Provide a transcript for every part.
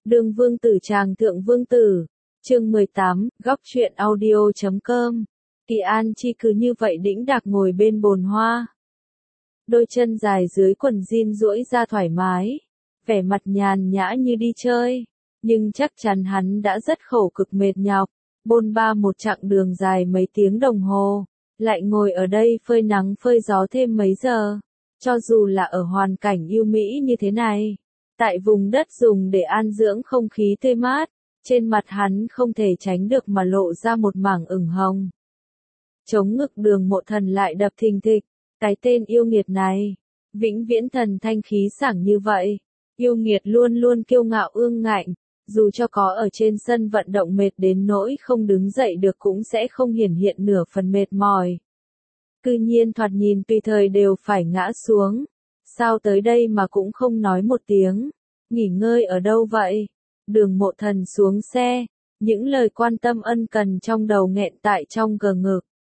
Đường vương tử tràng thượng vương tử. Chương 18, góc truyện audio.com. Kỳ An Chi cứ như vậy đĩnh đạc ngồi bên bồn hoa. Đôi chân dài dưới quần jean duỗi ra thoải mái, vẻ mặt nhàn nhã như đi chơi, nhưng chắc chắn hắn đã rất khổ cực mệt nhọc, bôn ba một chặng đường dài mấy tiếng đồng hồ, lại ngồi ở đây phơi nắng phơi gió thêm mấy giờ. Cho dù là ở hoàn cảnh yêu mỹ như thế này, tại vùng đất dùng để an dưỡng không khí tươi mát, trên mặt hắn không thể tránh được mà lộ ra một mảng ửng hồng. Chống ngực Đường Mộ Thần lại đập thình thịch, cái tên yêu nghiệt này, vĩnh viễn thần thanh khí sảng như vậy, yêu nghiệt luôn luôn kiêu ngạo ương ngạnh, dù cho có ở trên sân vận động mệt đến nỗi không đứng dậy được cũng sẽ không hiển hiện nửa phần mệt mỏi. Cư nhiên thoạt nhìn tùy thời đều phải ngã xuống, sao tới đây mà cũng không nói một tiếng, nghỉ ngơi ở đâu vậy? Đường Mộ Thần xuống xe, những lời quan tâm ân cần trong đầu nghẹn tại trong gờ ngực.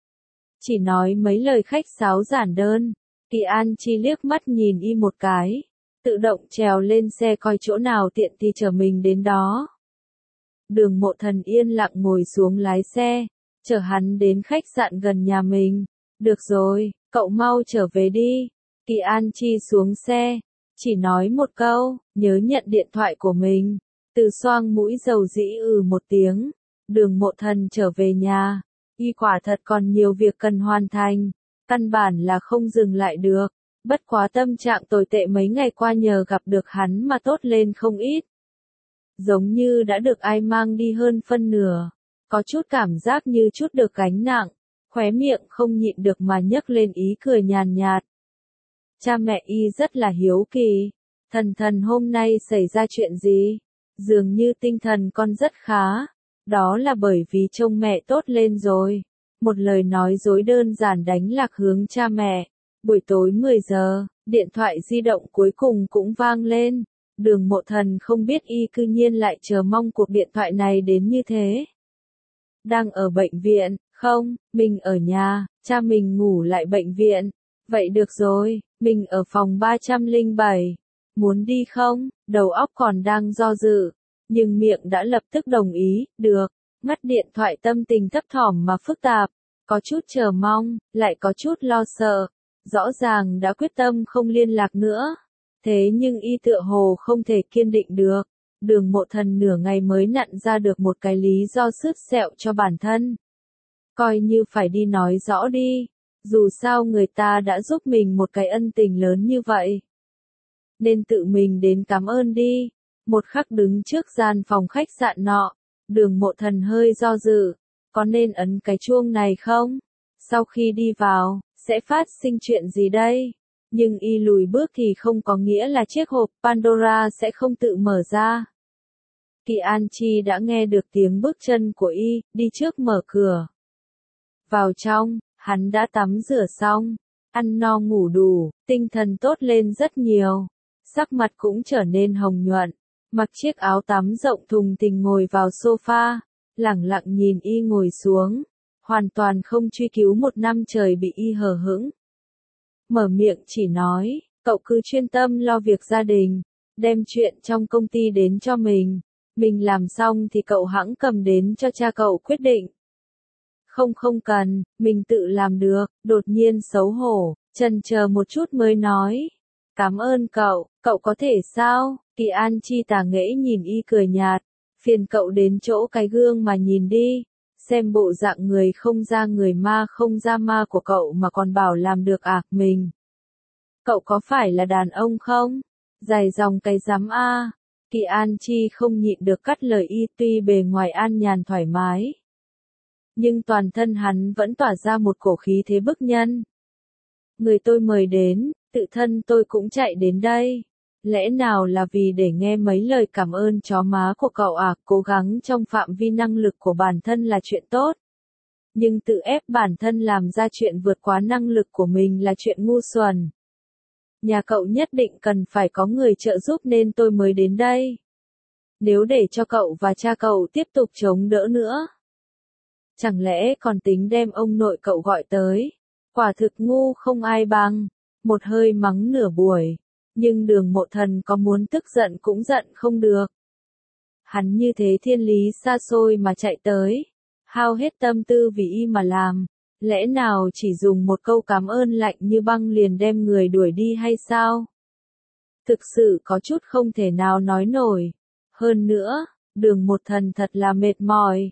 Chỉ nói mấy lời khách sáo giản đơn, Kỳ An Chi liếc mắt nhìn y một cái, tự động trèo lên xe coi chỗ nào tiện thì chở mình đến đó. Đường Mộ Thần yên lặng ngồi xuống lái xe, chở hắn đến khách sạn gần nhà mình. Được rồi, cậu mau trở về đi. Kỳ An Chi xuống xe, chỉ nói một câu, nhớ nhận điện thoại của mình. Từ xoang mũi dầu dĩ một tiếng, Đường Mộ Thần trở về nhà. Y quả thật còn nhiều việc cần hoàn thành, căn bản là không dừng lại được. Bất quá tâm trạng tồi tệ mấy ngày qua nhờ gặp được hắn mà tốt lên không ít. Giống như đã được ai mang đi hơn phân nửa, có chút cảm giác như chút được gánh nặng, khóe miệng không nhịn được mà nhấc lên ý cười nhàn nhạt. Cha mẹ y rất là hiếu kỳ, thần hôm nay xảy ra chuyện gì? Dường như tinh thần con rất khá, đó là bởi vì trông mẹ tốt lên rồi. Một lời nói dối đơn giản đánh lạc hướng cha mẹ. Buổi tối 10 giờ, điện thoại di động cuối cùng cũng vang lên. Đường Mộ Thần không biết y cư nhiên lại chờ mong cuộc điện thoại này đến như thế. Đang ở bệnh viện, không, mình ở nhà, cha mình ngủ lại bệnh viện. Vậy được rồi, mình ở phòng 307. Muốn đi không? Đầu óc còn đang do dự, nhưng miệng đã lập tức đồng ý, được. Ngắt điện thoại tâm tình thấp thỏm mà phức tạp, có chút chờ mong, lại có chút lo sợ. Rõ ràng đã quyết tâm không liên lạc nữa, thế nhưng y tựa hồ không thể kiên định được. Đường Mộ Thần nửa ngày mới nặn ra được một cái lý do sứt sẹo cho bản thân. Coi như phải đi nói rõ đi, dù sao người ta đã giúp mình một cái ân tình lớn như vậy, nên tự mình đến cảm ơn đi. Một khắc đứng trước gian phòng khách sạn nọ, Đường Mộ Thần hơi do dự, có nên ấn cái chuông này không? Sau khi đi vào, sẽ phát sinh chuyện gì đây? Nhưng y lùi bước thì không có nghĩa là chiếc hộp Pandora sẽ không tự mở ra. Kỳ An Chi đã nghe được tiếng bước chân của y, đi trước mở cửa. Vào trong, hắn đã tắm rửa xong, ăn no ngủ đủ, tinh thần tốt lên rất nhiều, sắc mặt cũng trở nên hồng nhuận, mặc chiếc áo tắm rộng thùng thình ngồi vào sofa, lẳng lặng nhìn y ngồi xuống, hoàn toàn không truy cứu một năm trời bị y hờ hững. Mở miệng chỉ nói, cậu cứ chuyên tâm lo việc gia đình, đem chuyện trong công ty đến cho mình làm xong thì cậu hẵng cầm đến cho cha cậu quyết định. Không cần, mình tự làm được. Đột nhiên xấu hổ, chần chờ một chút mới nói. Cảm ơn cậu, cậu có thể sao? Kỳ An Chi tà nghễ nhìn y cười nhạt, phiền cậu đến chỗ cái gương mà nhìn đi, xem bộ dạng người không ra người ma không ra ma của cậu mà còn bảo làm được à? Mình, cậu có phải là đàn ông không? Dài dòng cái rắm a. Kỳ An Chi không nhịn được cắt lời y, tuy bề ngoài an nhàn thoải mái, nhưng toàn thân hắn vẫn tỏa ra một cổ khí thế bức nhân. Người tôi mời đến, tự thân tôi cũng chạy đến đây. Lẽ nào là vì để nghe mấy lời cảm ơn chó má của cậu à? Cố gắng trong phạm vi năng lực của bản thân là chuyện tốt, nhưng tự ép bản thân làm ra chuyện vượt quá năng lực của mình là chuyện ngu xuẩn. Nhà cậu nhất định cần phải có người trợ giúp nên tôi mới đến đây. Nếu để cho cậu và cha cậu tiếp tục chống đỡ nữa, chẳng lẽ còn tính đem ông nội cậu gọi tới? Quả thực ngu không ai bằng. Một hơi mắng nửa buổi, nhưng Đường Mộ Thần có muốn tức giận cũng giận không được. Hắn như thế thiên lý xa xôi mà chạy tới, hao hết tâm tư vì y mà làm, lẽ nào chỉ dùng một câu cảm ơn lạnh như băng liền đem người đuổi đi hay sao? Thực sự có chút không thể nào nói nổi. Hơn nữa, Đường Một Thần thật là mệt mỏi.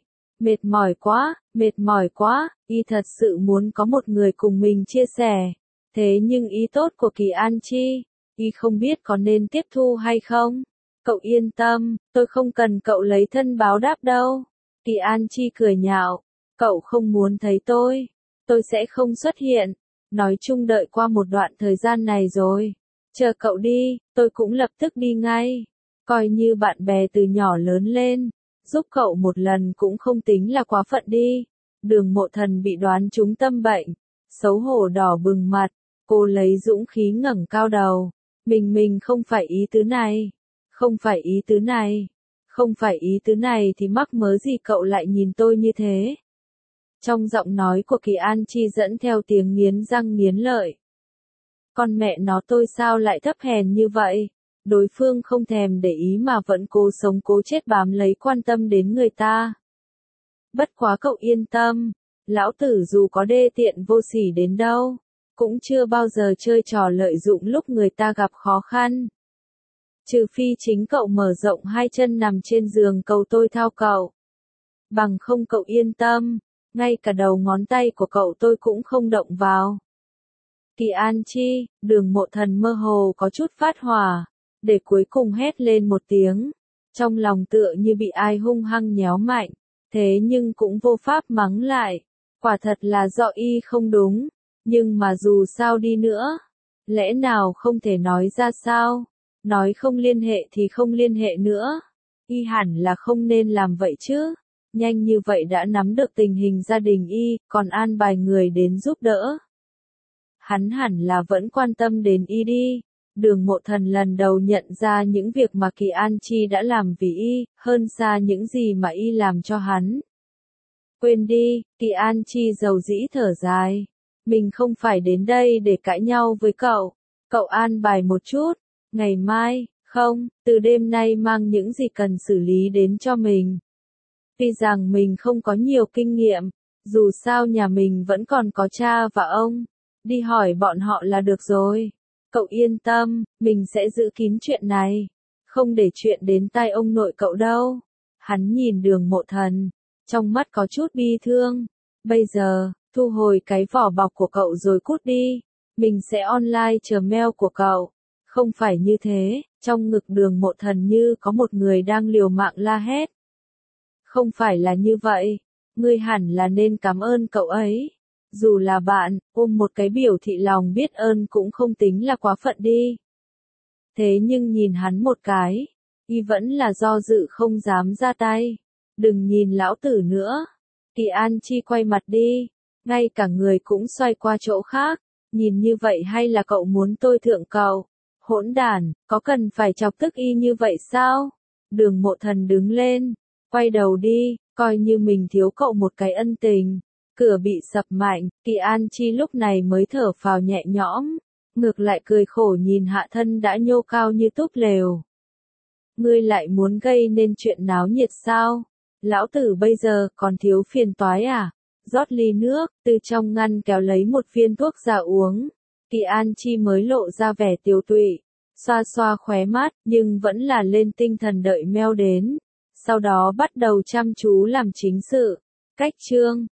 Mệt mỏi quá, y thật sự muốn có một người cùng mình chia sẻ. Thế nhưng ý tốt của Kỳ An Chi, y không biết có nên tiếp thu hay không. Cậu yên tâm, tôi không cần cậu lấy thân báo đáp đâu. Kỳ An Chi cười nhạo, cậu không muốn thấy tôi sẽ không xuất hiện. Nói chung đợi qua một đoạn thời gian này rồi, chờ cậu đi, tôi cũng lập tức đi ngay. Coi như bạn bè từ nhỏ lớn lên, giúp cậu một lần cũng không tính là quá phận đi. Đường Mộ Thần bị đoán trúng tâm bệnh, xấu hổ đỏ bừng mặt, cô lấy dũng khí ngẩng cao đầu. Mình không phải ý tứ này, không phải ý tứ này, không phải ý tứ này thì mắc mớ gì cậu lại nhìn tôi như thế. Trong giọng nói của Kỳ An Chi dẫn theo tiếng nghiến răng nghiến lợi. Con mẹ nó tôi sao lại thấp hèn như vậy? Đối phương không thèm để ý mà vẫn cố sống cố chết bám lấy quan tâm đến người ta. Bất quá cậu yên tâm, lão tử dù có đê tiện vô sỉ đến đâu, cũng chưa bao giờ chơi trò lợi dụng lúc người ta gặp khó khăn. Trừ phi chính cậu mở rộng hai chân nằm trên giường cầu tôi thao cậu. Bằng không cậu yên tâm, ngay cả đầu ngón tay của cậu tôi cũng không động vào. Kỳ An Chi, Đường Mộ Thần mơ hồ có chút phát hỏa, để cuối cùng hét lên một tiếng. Trong lòng tựa như bị ai hung hăng nhéo mạnh, thế nhưng cũng vô pháp mắng lại. Quả thật là do y không đúng, nhưng mà dù sao đi nữa, lẽ nào không thể nói ra sao? Nói không liên hệ thì không liên hệ nữa. Y hẳn là không nên làm vậy chứ. Nhanh như vậy đã nắm được tình hình gia đình y, còn an bài người đến giúp đỡ. Hắn hẳn là vẫn quan tâm đến y đi. Đường Mộ Thần lần đầu nhận ra những việc mà Kỳ An Chi đã làm vì y, hơn xa những gì mà y làm cho hắn. Quên đi, Kỳ An Chi dầu dĩ thở dài. Mình không phải đến đây để cãi nhau với cậu. Cậu an bài một chút. Ngày mai, không, từ đêm nay mang những gì cần xử lý đến cho mình. Tuy rằng mình không có nhiều kinh nghiệm, dù sao nhà mình vẫn còn có cha và ông. Đi hỏi bọn họ là được rồi. Cậu yên tâm, mình sẽ giữ kín chuyện này. Không để chuyện đến tai ông nội cậu đâu. Hắn nhìn Đường Mộ Thần, trong mắt có chút bi thương. Bây giờ, thu hồi cái vỏ bọc của cậu rồi cút đi. Mình sẽ online chờ mail của cậu. Không phải như thế, trong ngực Đường Mộ Thần như có một người đang liều mạng la hét. Không phải là như vậy, ngươi hẳn là nên cảm ơn cậu ấy. Dù là bạn, ôm một cái biểu thị lòng biết ơn cũng không tính là quá phận đi. Thế nhưng nhìn hắn một cái, y vẫn là do dự không dám ra tay. Đừng nhìn lão tử nữa. Kỳ An Chi quay mặt đi, ngay cả người cũng xoay qua chỗ khác. Nhìn như vậy hay là cậu muốn tôi thượng cậu? Hỗn đản, có cần phải chọc tức y như vậy sao? Đường Mộ Thần đứng lên, quay đầu đi, coi như mình thiếu cậu một cái ân tình. Cửa bị sập mạnh, Kỳ An Chi lúc này mới thở phào nhẹ nhõm, ngược lại cười khổ nhìn Hạ Thân đã nhô cao như túp lều. Ngươi lại muốn gây nên chuyện náo nhiệt sao? Lão tử bây giờ còn thiếu phiền toái à? Rót ly nước, từ trong ngăn kéo lấy một viên thuốc ra uống. Kỳ An Chi mới lộ ra vẻ tiều tụy, xoa xoa khóe mắt, nhưng vẫn là lên tinh thần đợi mail đến. Sau đó bắt đầu chăm chú làm chính sự. Cách chương